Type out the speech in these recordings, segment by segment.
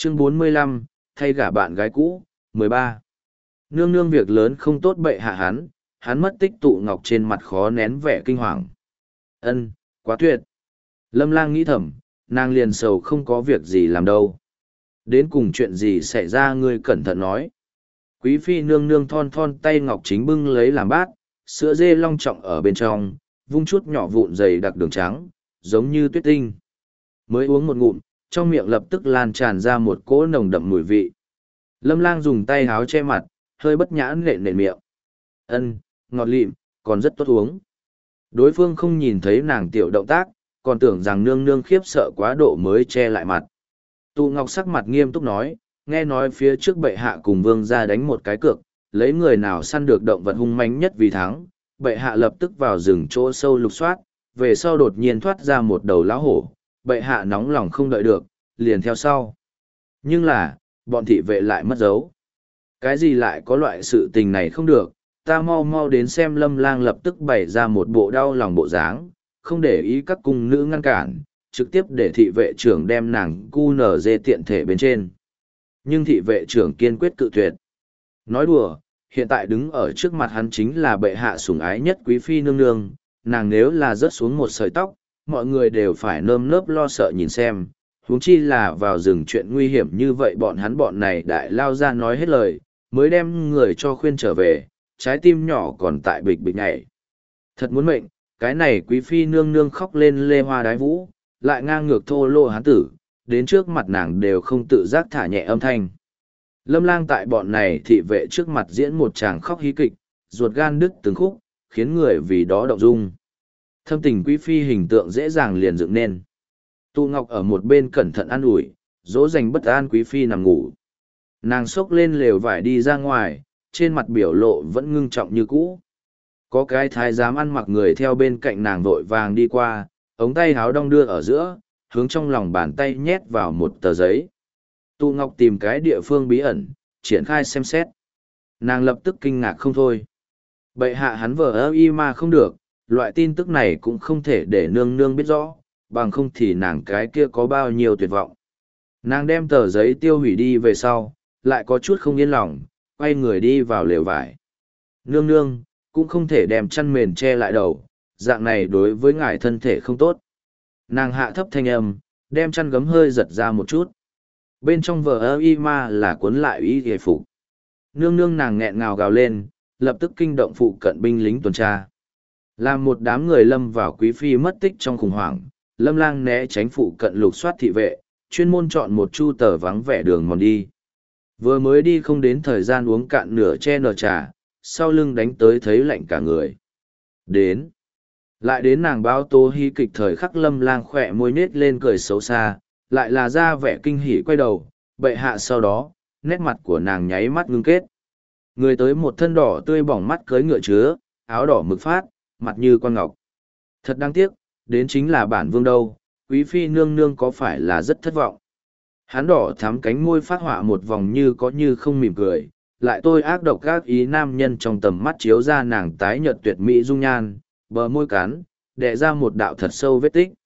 Chương 45, thay gả bạn gái cũ, 13. Nương nương việc lớn không tốt bệ hạ hắn mất tích tụ ngọc trên mặt khó nén vẻ kinh hoàng. Ân, quá tuyệt. Lâm Lang nghĩ thầm, nàng liền sầu không có việc gì làm đâu. Đến cùng chuyện gì xảy ra ngươi cẩn thận nói. Quý phi nương nương thon thon tay ngọc chính bưng lấy làm bát, sữa dê long trọng ở bên trong, vung chút nhỏ vụn dày đặc đường trắng, giống như tuyết tinh. Mới uống một ngụm, trong miệng lập tức lan tràn ra một cỗ nồng đậm mùi vị. Lâm Lang dùng tay háo che mặt, hơi bất nhã nện nện miệng. Ân, ngọt lịm, còn rất tốt uống. Đối phương không nhìn thấy nàng tiểu động tác, còn tưởng rằng nương nương khiếp sợ quá độ mới che lại mặt. Tụ Ngọc sắc mặt nghiêm túc nói, nghe nói phía trước bệ hạ cùng vương ra đánh một cái cược, lấy người nào săn được động vật hung mãnh nhất vì thắng. Bệ hạ lập tức vào rừng chỗ sâu lục soát, về sau đột nhiên thoát ra một đầu lão hổ, bệ hạ nóng lòng không đợi được, liền theo sau. Nhưng là, bọn thị vệ lại mất dấu. Cái gì lại có loại sự tình này không được, ta mau mau đến xem. Lâm Lang lập tức bày ra một bộ đau lòng bộ dáng, không để ý các cung nữ ngăn cản, trực tiếp để thị vệ trưởng đem nàng cu nở dê tiện thể bên trên. Nhưng thị vệ trưởng kiên quyết cự tuyệt. Nói đùa, hiện tại đứng ở trước mặt hắn chính là bệ hạ sủng ái nhất quý phi nương nương, nàng nếu là rớt xuống một sợi tóc, mọi người đều phải nơm nớp lo sợ nhìn xem, huống chi là vào rừng chuyện nguy hiểm như vậy. Bọn này đại lao ra nói hết lời, mới đem người cho khuyên trở về, trái tim nhỏ còn tại bịch bịch nhảy. Thật muốn mệnh, cái này quý phi nương nương khóc lên lê hoa đái vũ, lại ngang ngược thô lô hán tử, đến trước mặt nàng đều không tự giác thả nhẹ âm thanh. Lâm Lang tại bọn này thị vệ trước mặt diễn một tràng khóc hí kịch, ruột gan đứt từng khúc, khiến người vì đó động dung. Thâm tình quý phi hình tượng dễ dàng liền dựng nên. Tụ Ngọc ở một bên cẩn thận an ủi, dỗ dành bất an quý phi nằm ngủ. Nàng xốc lên lều vải đi ra ngoài, trên mặt biểu lộ vẫn ngưng trọng như cũ. Có cái thái giám ăn mặc người theo bên cạnh nàng vội vàng đi qua, ống tay háo đong đưa ở giữa, hướng trong lòng bàn tay nhét vào một tờ giấy. Tụ Ngọc tìm cái địa phương bí ẩn, triển khai xem xét. Nàng lập tức kinh ngạc không thôi. Bệ hạ hắn vờ ơ y mà không được, loại tin tức này cũng không thể để nương nương biết rõ, bằng không thì nàng cái kia có bao nhiêu tuyệt vọng. Nàng đem tờ giấy tiêu hủy đi về sau, lại có chút không yên lòng, quay người đi vào lều vải. Nương nương, cũng không thể đem chăn mền che lại đầu, dạng này đối với ngài thân thể không tốt. Nàng hạ thấp thanh âm, đem chăn gấm hơi giật ra một chút. Bên trong vờ ơ y ma là cuốn lại y hề phục. Nương nương nàng nghẹn ngào gào lên, lập tức kinh động phụ cận binh lính tuần tra. Làm một đám người lâm vào quý phi mất tích trong khủng hoảng, Lâm Lang né tránh phụ cận lục soát thị vệ, chuyên môn chọn một chu tờ vắng vẻ đường mòn đi. Vừa mới đi không đến thời gian uống cạn nửa che nửa trà, sau lưng đánh tới thấy lạnh cả người. Đến. Lại đến nàng báo tố hí kịch thời khắc. Lâm Lang khỏe môi nết lên cười xấu xa, lại là ra vẻ kinh hỉ quay đầu, bệ hạ. Sau đó, nét mặt của nàng nháy mắt ngưng kết. Người tới một thân đỏ tươi bỏng mắt cưới ngựa chứa, áo đỏ mực phát, mặt như con ngọc. Thật đáng tiếc, đến chính là bản vương đâu, quý phi nương nương có phải là rất thất vọng. Hắn đỏ thắm cánh môi phát họa một vòng như có như không mỉm cười, lại tôi ác độc gác ý nam nhân trong tầm mắt chiếu ra nàng tái nhợt tuyệt mỹ dung nhan, bờ môi cắn, đẻ ra một đạo thật sâu vết tích.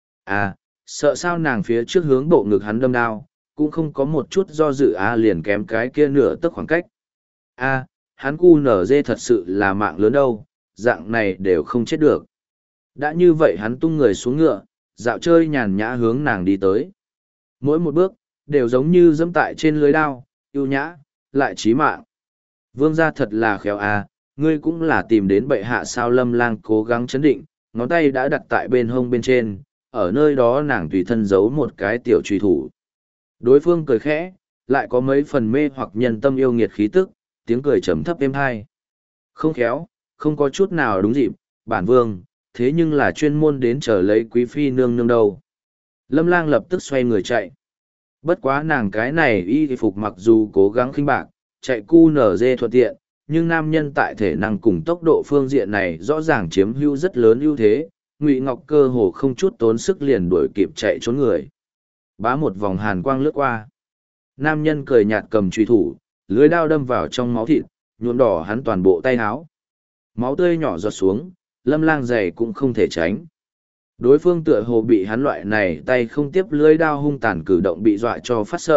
À, sợ sao nàng phía trước hướng bộ ngực hắn đâm đao, cũng không có một chút do dự liền kém cái kia nửa tấc khoảng cách. Hắn cu nở dê thật sự là mạng lớn đâu, dạng này đều không chết được. Đã như vậy hắn tung người xuống ngựa, dạo chơi nhàn nhã hướng nàng đi tới. Mỗi một bước, đều giống như dẫm tại trên lưới đao, yêu nhã, lại chí mạng. Vương gia thật là khéo ngươi cũng là tìm đến bệ hạ sao. Lâm Lang cố gắng chấn định, ngón tay đã đặt tại bên hông bên trên, ở nơi đó nàng tùy thân giấu một cái tiểu truy thủ. Đối phương cười khẽ, lại có mấy phần mê hoặc nhân tâm yêu nghiệt khí tức, tiếng cười trầm thấp êm hai. Không khéo, không có chút nào đúng dịp, bản vương, thế nhưng là chuyên môn đến chờ lấy quý phi nương nương đâu. Lâm Lang lập tức xoay người chạy. Bất quá nàng cái này y phục mặc dù cố gắng khinh bạc, chạy cu nở dê thuận tiện, nhưng nam nhân tại thể năng cùng tốc độ phương diện này rõ ràng chiếm hữu rất lớn ưu thế. Ngụy Ngọc cơ hồ không chút tốn sức liền đuổi kịp chạy trốn người. Bá một vòng hàn quang lướt qua. Nam nhân cười nhạt cầm truy thủ, lưới đao đâm vào trong máu thịt, nhuộm đỏ hắn toàn bộ tay áo. Máu tươi nhỏ giọt xuống, Lâm Lang giày cũng không thể tránh. Đối phương tựa hồ bị hắn loại này tay không tiếp lưới đao hung tàn cử động bị dọa cho phát sợ,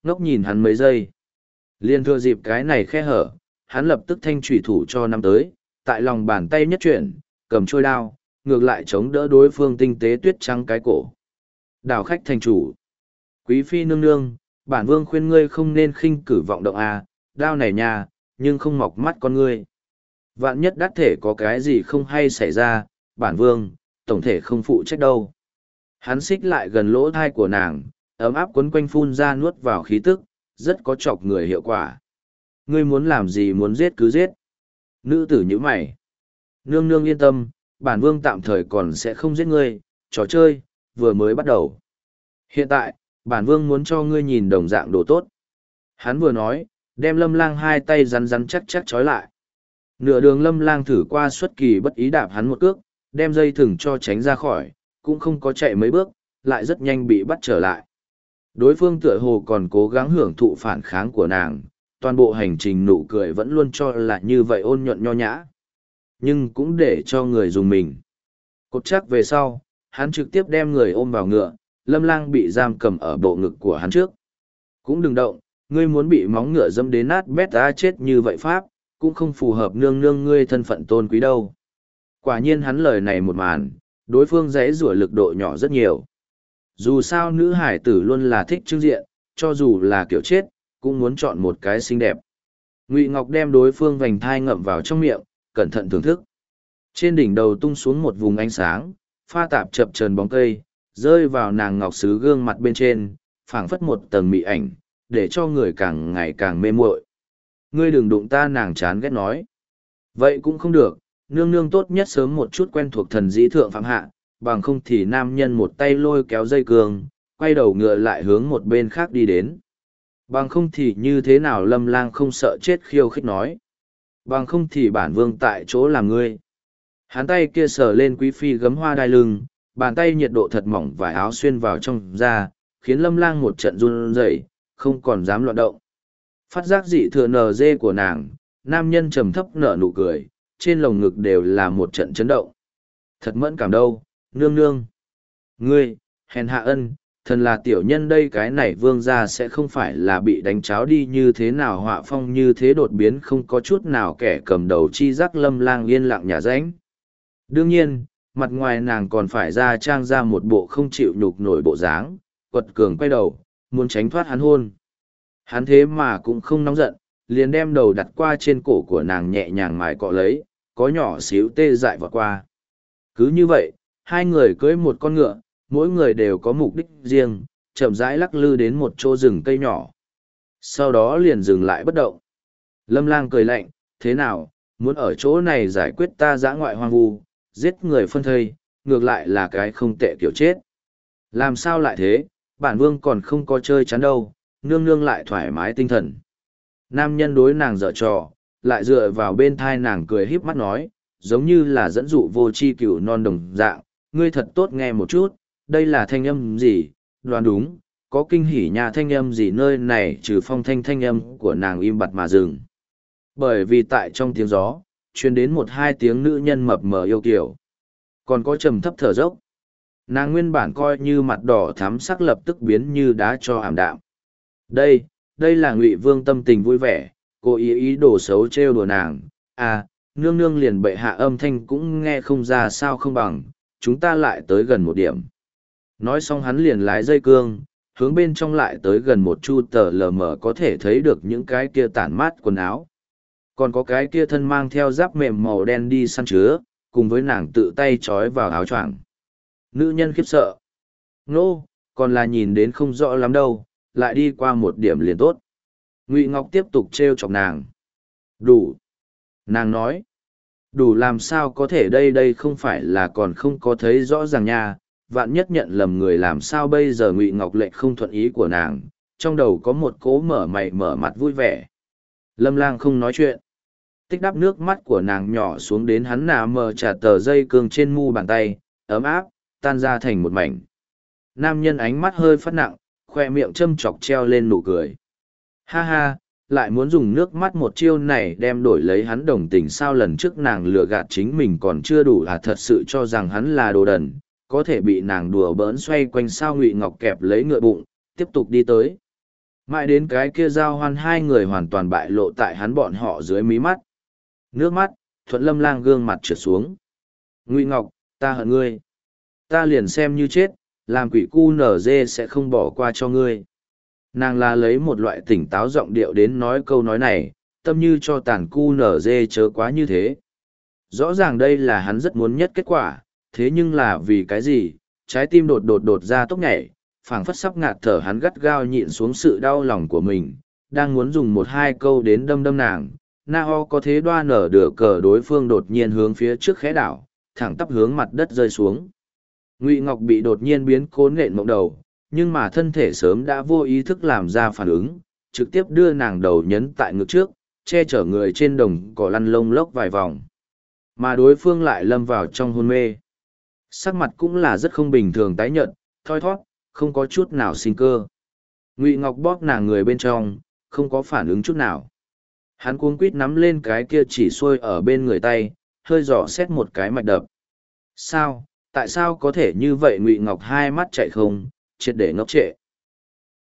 ngốc nhìn hắn mấy giây. Liên thừa dịp cái này khe hở, hắn lập tức thanh trùy thủ cho năm tới, tại lòng bàn tay nhất chuyển, cầm trôi đao, ngược lại chống đỡ đối phương tinh tế tuyết trắng cái cổ. Đảo khách thành chủ. Quý phi nương nương, bản vương khuyên ngươi không nên khinh cử vọng động à, đao này nha, nhưng không mọc mắt con ngươi. Vạn nhất đắc thể có cái gì không hay xảy ra, bản vương, tổng thể không phụ trách đâu. Hắn xích lại gần lỗ thai của nàng, ấm áp quấn quanh phun ra nuốt vào khí tức, rất có chọc người hiệu quả. Ngươi muốn làm gì muốn giết cứ giết. Nữ tử như mày. Nương nương yên tâm, bản vương tạm thời còn sẽ không giết ngươi, trò chơi, vừa mới bắt đầu. Hiện tại, bản vương muốn cho ngươi nhìn đồng dạng đồ tốt. Hắn vừa nói, đem Lâm Lang hai tay rắn rắn chắc chắc trói lại. Nửa đường Lâm Lang thử qua xuất kỳ bất ý đạp hắn một cước, đem dây thừng cho tránh ra khỏi, cũng không có chạy mấy bước, lại rất nhanh bị bắt trở lại. Đối phương tựa hồ còn cố gắng hưởng thụ phản kháng của nàng, toàn bộ hành trình nụ cười vẫn luôn cho là như vậy ôn nhuận nho nhã. Nhưng cũng để cho người dùng mình. Cột chắc về sau, hắn trực tiếp đem người ôm vào ngựa, Lâm Lang bị giam cầm ở bộ ngực của hắn trước. Cũng đừng động, ngươi muốn bị móng ngựa dâm đến nát bét ra chết như vậy pháp, cũng không phù hợp nương nương ngươi thân phận tôn quý đâu. Quả nhiên hắn lời này một màn, đối phương dãy rủa lực độ nhỏ rất nhiều. Dù sao nữ hải tử luôn là thích trưng diện, cho dù là kiểu chết, cũng muốn chọn một cái xinh đẹp. Ngụy Ngọc đem đối phương vành thai ngậm vào trong miệng, cẩn thận thưởng thức. Trên đỉnh đầu tung xuống một vùng ánh sáng, pha tạp chập chờn bóng cây, rơi vào nàng ngọc sứ gương mặt bên trên, phảng phất một tầng mị ảnh, để cho người càng ngày càng mê muội. Ngươi đừng đụng ta, nàng chán ghét nói. Vậy cũng không được, nương nương tốt nhất sớm một chút quen thuộc thần dĩ thượng phạm hạ, bằng không thì nam nhân một tay lôi kéo dây cương, quay đầu ngựa lại hướng một bên khác đi đến. Bằng không thì như thế nào Lâm Lang không sợ chết khiêu khích nói. Bằng không thì bản vương tại chỗ làm ngươi. Hắn tay kia sờ lên quý phi gấm hoa đai lưng, bàn tay nhiệt độ thật mỏng vải áo xuyên vào trong da, khiến Lâm Lang một trận run rẩy, không còn dám loạn động. Phát giác dị thừa nờ dê của nàng, nam nhân trầm thấp nở nụ cười, trên lồng ngực đều là một trận chấn động. Thật mẫn cảm đâu, nương nương. Ngươi, hèn hạ ân, thần là tiểu nhân đây, cái này vương gia sẽ không phải là bị đánh cháo đi như thế nào, họa phong như thế đột biến không có chút nào kẻ cầm đầu chi giác. Lâm Lang yên lặng nhà ránh. Đương nhiên, mặt ngoài nàng còn phải ra trang ra một bộ không chịu nhục nổi bộ dáng, quật cường quay đầu, muốn tránh thoát hắn hôn. Hắn thế mà cũng không nóng giận, liền đem đầu đặt qua trên cổ của nàng nhẹ nhàng mài cọ lấy, có nhỏ xíu tê dại vọt qua. Cứ như vậy, hai người cưỡi một con ngựa, mỗi người đều có mục đích riêng, chậm rãi lắc lư đến một chỗ rừng cây nhỏ. Sau đó liền dừng lại bất động. Lâm Lang cười lạnh, thế nào, muốn ở chỗ này giải quyết ta dã ngoại hoang vu, giết người phân thây, ngược lại là cái không tệ kiểu chết. Làm sao lại thế, bản vương còn không có chơi chán đâu, nương nương lại thoải mái tinh thần. Nam nhân đối nàng dở trò, lại dựa vào bên thai nàng cười híp mắt nói, giống như là dẫn dụ vô chi cửu non đồng dạng, ngươi thật tốt nghe một chút, đây là thanh âm gì, đoán đúng, có kinh hỉ nhà thanh âm gì nơi này, trừ phong thanh âm của nàng im bặt mà dừng. Bởi vì tại trong tiếng gió, truyền đến một hai tiếng nữ nhân mập mờ yêu kiều, còn có trầm thấp thở dốc. Nàng nguyên bản coi như mặt đỏ thắm sắc lập tức biến như đá cho ảm đạm. Đây là Ngụy Vương tâm tình vui vẻ, cố ý đồ xấu trêu đùa nàng. À, nương nương liền bệ hạ âm thanh cũng nghe không ra sao không bằng, chúng ta lại tới gần một điểm. Nói xong hắn liền lái dây cương, hướng bên trong lại tới gần một chu tờ lờ mờ có thể thấy được những cái kia tản mát quần áo. Còn có cái kia thân mang theo giáp mềm màu đen đi săn chứa, cùng với nàng tự tay trói vào áo choàng. Nữ nhân khiếp sợ. Nô, còn là nhìn đến không rõ lắm đâu, lại đi qua một điểm liền tốt. Ngụy Ngọc tiếp tục trêu chọc nàng. Đủ. Nàng nói. Đủ làm sao có thể, đây không phải là còn không có thấy rõ ràng nha, vạn nhất nhận lầm người làm sao bây giờ. Ngụy Ngọc lệnh không thuận ý của nàng, trong đầu có một cố mở mày mở mặt vui vẻ. Lâm Lang không nói chuyện. Tích đắp nước mắt của nàng nhỏ xuống đến hắn nà mờ trả tờ dây cương trên mu bàn tay, ấm áp, tan ra thành một mảnh. Nam nhân ánh mắt hơi phát nặng, khoe miệng châm chọc treo lên nụ cười. Ha ha, lại muốn dùng nước mắt một chiêu này đem đổi lấy hắn đồng tình sao? Lần trước nàng lừa gạt chính mình còn chưa đủ à, thật sự cho rằng hắn là đồ đần, có thể bị nàng đùa bỡn xoay quanh sao? Ngụy Ngọc kẹp lấy ngựa bụng, tiếp tục đi tới. Mãi đến cái kia giao hoan hai người hoàn toàn bại lộ tại hắn bọn họ dưới mí mắt. Nước mắt, Thuận Lâm Lang gương mặt trượt xuống. Ngụy Ngọc, ta hận ngươi. Ta liền xem như chết, làm quỷ cu nở dê sẽ không bỏ qua cho ngươi. Nàng là lấy một loại tỉnh táo giọng điệu đến nói câu nói này, tâm như cho tàn cu nở dê chớ quá như thế. Rõ ràng đây là hắn rất muốn nhất kết quả, thế nhưng là vì cái gì, trái tim đột ra tốc nhảy, phảng phất sắp ngạt thở, hắn gắt gao nhịn xuống sự đau lòng của mình, đang muốn dùng một hai câu đến đâm nàng. Na Ho có thế đoa nở đửa cờ đối phương đột nhiên hướng phía trước khẽ đảo, thẳng tắp hướng mặt đất rơi xuống. Ngụy Ngọc bị đột nhiên biến cố nện mộng đầu, nhưng mà thân thể sớm đã vô ý thức làm ra phản ứng, trực tiếp đưa nàng đầu nhấn tại ngực trước, che chở người trên đồng cỏ lăn lông lốc vài vòng. Mà đối phương lại lâm vào trong hôn mê. Sắc mặt cũng là rất không bình thường tái nhợt, thoi thoát, không có chút nào sinh cơ. Ngụy Ngọc bóp nàng người bên trong, không có phản ứng chút nào. Hắn cuống quít nắm lên cái kia chỉ xuôi ở bên người tay, hơi dò xét một cái mạch đập. Sao, tại sao có thể như vậy? Ngụy Ngọc hai mắt chạy không, triệt để ngốc trệ.